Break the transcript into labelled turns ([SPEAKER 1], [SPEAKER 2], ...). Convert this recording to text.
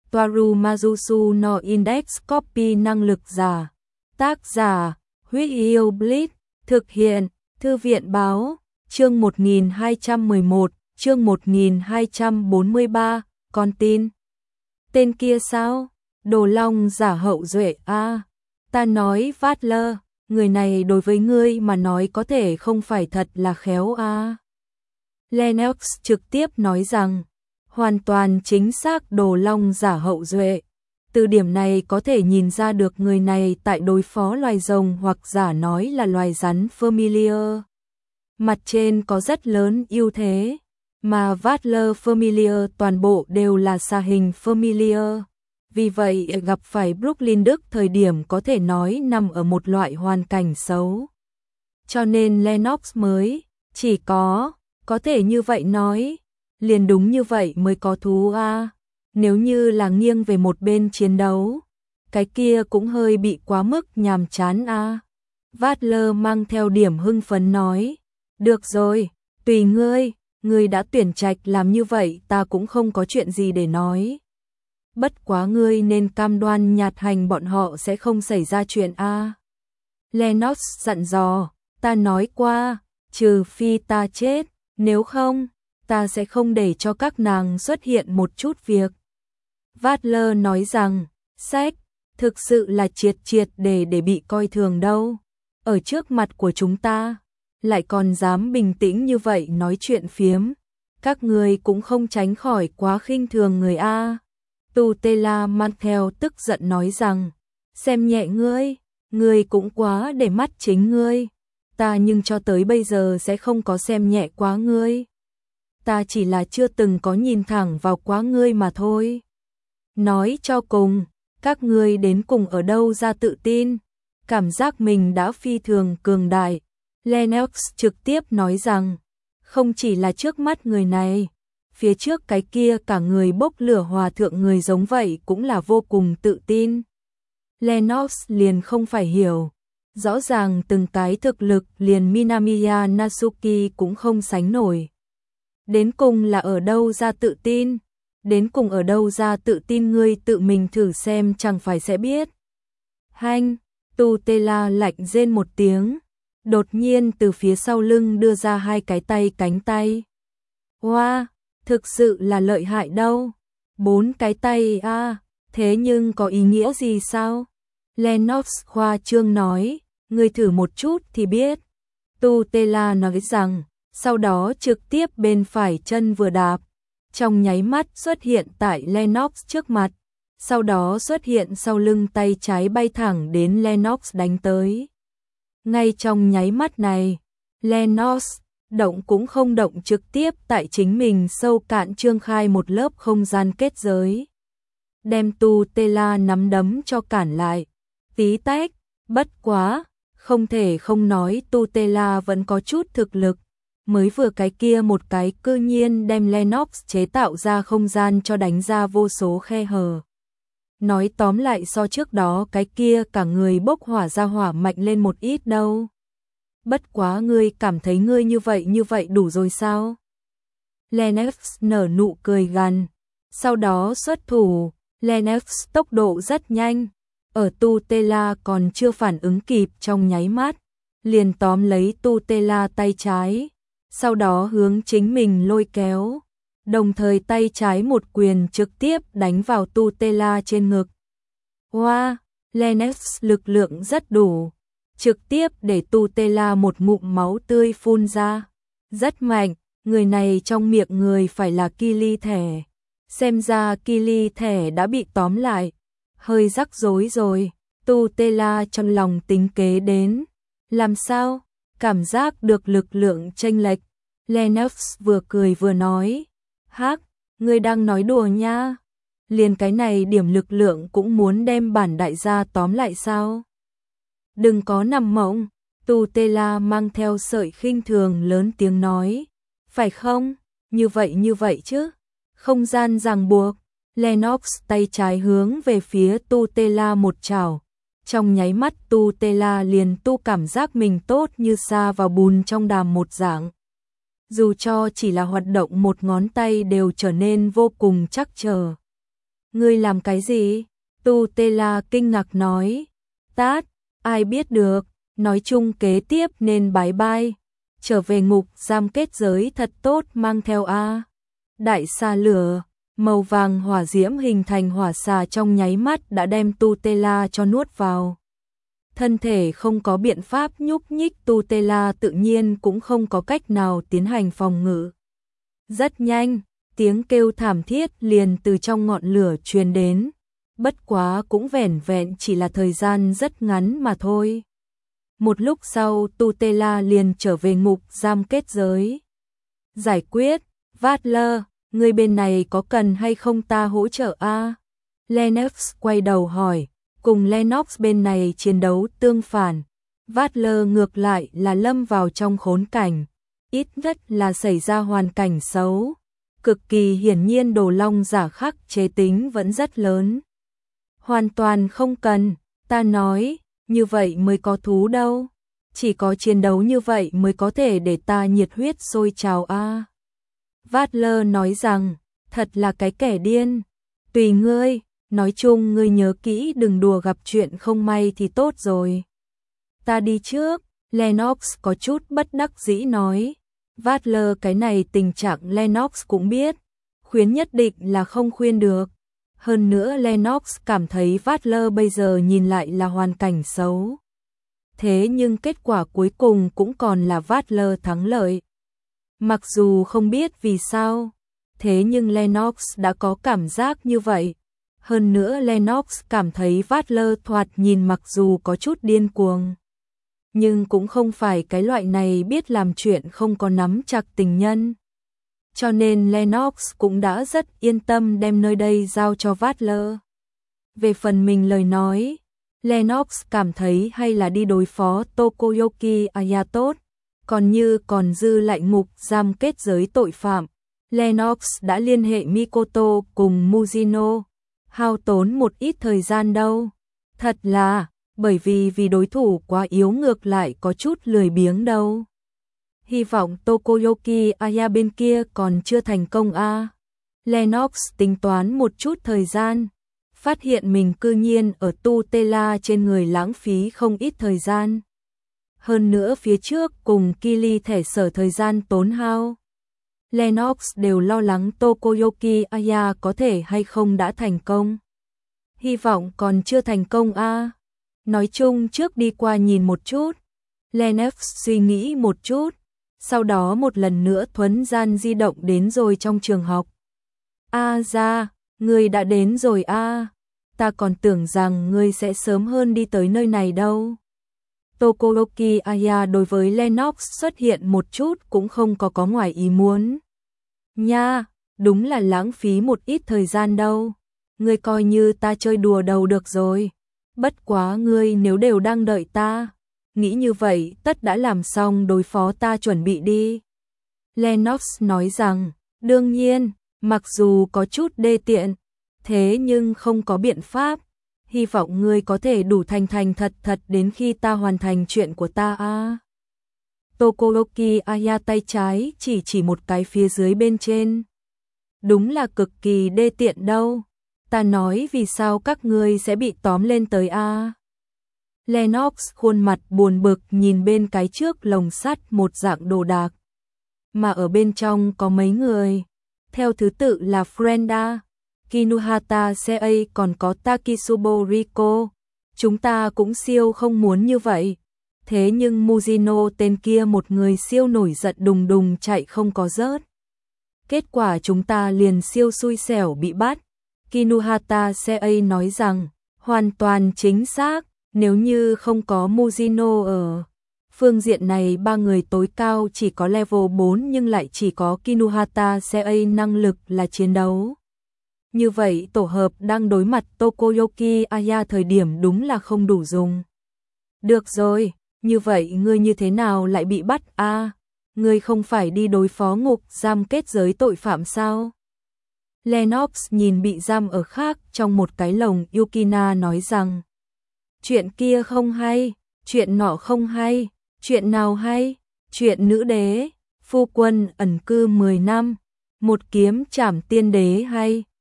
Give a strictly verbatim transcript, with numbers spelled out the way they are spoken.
[SPEAKER 1] Toaru Majusu no Index Copy năng lực giả. Tác giả, Huyết Yêu Blitz, thực hiện, Thư viện Báo, chương một nghìn hai trăm mười một, chương một nghìn hai trăm bốn mươi ba, con tin. Tên kia sao? Đồ Long giả hậu duệ a. À, ta nói Vatler, người này đối với ngươi mà nói có thể không phải thật là khéo a. À. Lennox trực tiếp nói rằng, hoàn toàn chính xác Đồ Long giả hậu duệ. Từ điểm này có thể nhìn ra được người này tại đối phó loài rồng hoặc giả nói là loài rắn Familiar. Mặt trên có rất lớn ưu thế, mà Vatler Familiar toàn bộ đều là xà hình Familiar. Vì vậy gặp phải Brooklyn Đức thời điểm có thể nói nằm ở một loại hoàn cảnh xấu. Cho nên Lennox mới chỉ có, có thể như vậy nói, liền đúng như vậy mới có thú a. À. Nếu như là nghiêng về một bên chiến đấu, cái kia cũng hơi bị quá mức nhàm chán a. À. Vatler mang theo điểm hưng phấn nói, được rồi, tùy ngươi, ngươi đã tuyển trạch làm như vậy ta cũng không có chuyện gì để nói. Bất quá ngươi nên cam đoan nhạt hành bọn họ sẽ không xảy ra chuyện a. À. Lennox dặn dò, ta nói qua, trừ phi ta chết, nếu không, ta sẽ không để cho các nàng xuất hiện một chút việc. Vatler nói rằng, sách, thực sự là triệt triệt để để bị coi thường đâu. Ở trước mặt của chúng ta, lại còn dám bình tĩnh như vậy nói chuyện phiếm. Các người cũng không tránh khỏi quá khinh thường người A. Tu Tela Mantel tức giận nói rằng, xem nhẹ ngươi, ngươi cũng quá để mắt chính ngươi. Ta nhưng cho tới bây giờ sẽ không có xem nhẹ quá ngươi. Ta chỉ là chưa từng có nhìn thẳng vào quá ngươi mà thôi. Nói cho cùng, các ngươi đến cùng ở đâu ra tự tin, cảm giác mình đã phi thường cường đại. Lennox trực tiếp nói rằng, không chỉ là trước mắt người này, phía trước cái kia cả người bốc lửa hòa thượng người giống vậy cũng là vô cùng tự tin. Lennox liền không phải hiểu, rõ ràng từng cái thực lực liền Minamiya Natsuki cũng không sánh nổi. Đến cùng là ở đâu ra tự tin? Đến cùng ở đâu ra tự tin ngươi tự mình thử xem chẳng phải sẽ biết. Hanh, Tu Tela lạnh rên một tiếng, đột nhiên từ phía sau lưng đưa ra hai cái tay cánh tay. Wow, thực sự là lợi hại đâu. Bốn cái tay a, à, thế nhưng có ý nghĩa gì sao? Lennox khoa trương nói, ngươi thử một chút thì biết. Tu Tela nói rằng, sau đó trực tiếp bên phải chân vừa đạp, trong nháy mắt xuất hiện tại Lennox trước mặt, sau đó xuất hiện sau lưng tay trái bay thẳng đến Lennox đánh tới. Ngay trong nháy mắt này, Lennox động cũng không động trực tiếp tại chính mình sâu cạn trương khai một lớp không gian kết giới. Đem Tu Tela nắm đấm cho cản lại, tí tách, bất quá, không thể không nói Tu Tela vẫn có chút thực lực. Mới vừa cái kia một cái cư nhiên đem Lennox chế tạo ra không gian cho đánh ra vô số khe hở. Nói tóm lại so trước đó cái kia cả người bốc hỏa ra hỏa mạnh lên một ít đâu. Bất quá ngươi cảm thấy ngươi như vậy như vậy đủ rồi sao? Lennox nở nụ cười gằn, sau đó xuất thủ, Lennox tốc độ rất nhanh, ở Tu Tela còn chưa phản ứng kịp trong nháy mắt, liền tóm lấy Tu Tela tay trái. Sau đó hướng chính mình lôi kéo, đồng thời tay trái một quyền trực tiếp đánh vào Tu Tela trên ngực. Wow, Lennox lực lượng rất đủ, trực tiếp để Tu Tela một ngụm máu tươi phun ra. Rất mạnh, người này trong miệng người phải là Kili thẻ. Xem ra Kili thẻ đã bị tóm lại, hơi rắc rối rồi. Tu Tela trong lòng tính kế đến, làm sao? Cảm giác được lực lượng chênh lệch, Lennox vừa cười vừa nói, hắc, ngươi đang nói đùa nha, liền cái này điểm lực lượng cũng muốn đem bản đại gia tóm lại sao? Đừng có nằm mộng, Tu Tela mang theo sợi khinh thường lớn tiếng nói, phải không? Như vậy như vậy chứ? Không gian ràng buộc, Lennox tay trái hướng về phía Tu Tela một chảo. Trong nháy mắt Tu Tela liền tu cảm giác mình tốt như sa vào bùn trong đàm một dạng. Dù cho chỉ là hoạt động một ngón tay đều trở nên vô cùng chắc chờ. Ngươi làm cái gì? Tu Tê La kinh ngạc nói. Tát, ai biết được, nói chung kế tiếp nên bái bai. Trở về ngục giam kết giới thật tốt mang theo a. Đại xà lửa, màu vàng hỏa diễm hình thành hỏa xà trong nháy mắt đã đem Tu Tê La cho nuốt vào. Thân thể không có biện pháp nhúc nhích, Tu Tê La tự nhiên cũng không có cách nào tiến hành phòng ngự. Rất nhanh, tiếng kêu thảm thiết liền từ trong ngọn lửa truyền đến, bất quá cũng vẻn vẹn chỉ là thời gian rất ngắn mà thôi. Một lúc sau Tu Tê La liền trở về ngục giam kết giới. Giải quyết, Butler, người bên này có cần hay không ta hỗ trợ a? Lennox quay đầu hỏi, cùng Lennox bên này chiến đấu tương phản. Butler ngược lại là lâm vào trong khốn cảnh, ít nhất là xảy ra hoàn cảnh xấu. Cực kỳ hiển nhiên Đồ Long giả khắc chế tính vẫn rất lớn. Hoàn toàn không cần, ta nói, như vậy mới có thú đâu. Chỉ có chiến đấu như vậy mới có thể để ta nhiệt huyết sôi trào a. Butler nói rằng, thật là cái kẻ điên. Tùy ngươi, nói chung ngươi nhớ kỹ đừng đùa gặp chuyện không may thì tốt rồi. Ta đi trước, Lennox có chút bất đắc dĩ nói. Butler cái này tình trạng Lennox cũng biết, khuyên nhất định là không khuyên được. Hơn nữa Lennox cảm thấy Butler bây giờ nhìn lại là hoàn cảnh xấu. Thế nhưng kết quả cuối cùng cũng còn là Butler thắng lợi. Mặc dù không biết vì sao, thế nhưng Lennox đã có cảm giác như vậy. Hơn nữa Lennox cảm thấy Butler thoạt nhìn mặc dù có chút điên cuồng, nhưng cũng không phải cái loại này biết làm chuyện không có nắm chặt tình nhân. Cho nên Lennox cũng đã rất yên tâm đem nơi đây giao cho Butler. Về phần mình lời nói, Lennox cảm thấy hay là đi đối phó Tokoyuki Aya tốt, còn như còn dư lại ngục giam kết giới tội phạm. Lennox đã liên hệ Mikoto cùng Mujino, hao tốn một ít thời gian đâu. Thật là, bởi vì vì đối thủ quá yếu ngược lại có chút lười biếng đâu. Hy vọng Tokoyuki Aya bên kia còn chưa thành công a. À. Lennox tính toán một chút thời gian, phát hiện mình cư nhiên ở Tu Tê La trên người lãng phí không ít thời gian. Hơn nữa phía trước cùng Kili thẻ sở thời gian tốn hao. Lennox đều lo lắng Tokoyuki Aya có thể hay không đã thành công. Hy vọng còn chưa thành công a. À. Nói chung trước đi qua nhìn một chút. Lennox suy nghĩ một chút, sau đó một lần nữa thuấn gian di động đến rồi trong trường học. A ra, ngươi đã đến rồi a. À. Ta còn tưởng rằng ngươi sẽ sớm hơn đi tới nơi này đâu. Tokoyuki Aya đối với Lennox xuất hiện một chút cũng không có có ngoài ý muốn. Nha, đúng là lãng phí một ít thời gian đâu. Ngươi coi như ta chơi đùa đầu được rồi. Bất quá ngươi nếu đều đang đợi ta, nghĩ như vậy tất đã làm xong đối phó ta chuẩn bị đi. Lennox nói rằng, đương nhiên, mặc dù có chút đê tiện, thế nhưng không có biện pháp. Hy vọng ngươi có thể đủ thành thành thật thật đến khi ta hoàn thành chuyện của ta a. À. Tokoyuki Aya tay trái chỉ chỉ một cái phía dưới bên trên. Đúng là cực kỳ đê tiện đâu. Ta nói vì sao các ngươi sẽ bị tóm lên tới a? À. Lennox khuôn mặt buồn bực nhìn bên cái trước lồng sắt một dạng đồ đạc. Mà ở bên trong có mấy người. Theo thứ tự là Frenda, Kinuhata Sei còn có Takisubo Riko. Chúng ta cũng siêu không muốn như vậy. Thế nhưng Mujino tên kia một người siêu nổi giận đùng đùng chạy không có rớt. Kết quả chúng ta liền siêu xui xẻo bị bắt. Kinuhata Sei nói rằng, hoàn toàn chính xác, nếu như không có Mujino ở phương diện này ba người tối cao chỉ có level bốn nhưng lại chỉ có Kinuhata Sei năng lực là chiến đấu. Như vậy tổ hợp đang đối mặt Tokoyuki Aya thời điểm đúng là không đủ dùng. Được rồi, như vậy ngươi như thế nào lại bị bắt a? À, ngươi không phải đi đối phó ngục giam kết giới tội phạm sao? Lennox nhìn bị giam ở khác trong một cái lồng Yukina nói rằng, chuyện kia không hay, chuyện nọ không hay, chuyện nào hay, chuyện nữ đế, phu quân ẩn cư mười năm, một kiếm trảm tiên đế hay,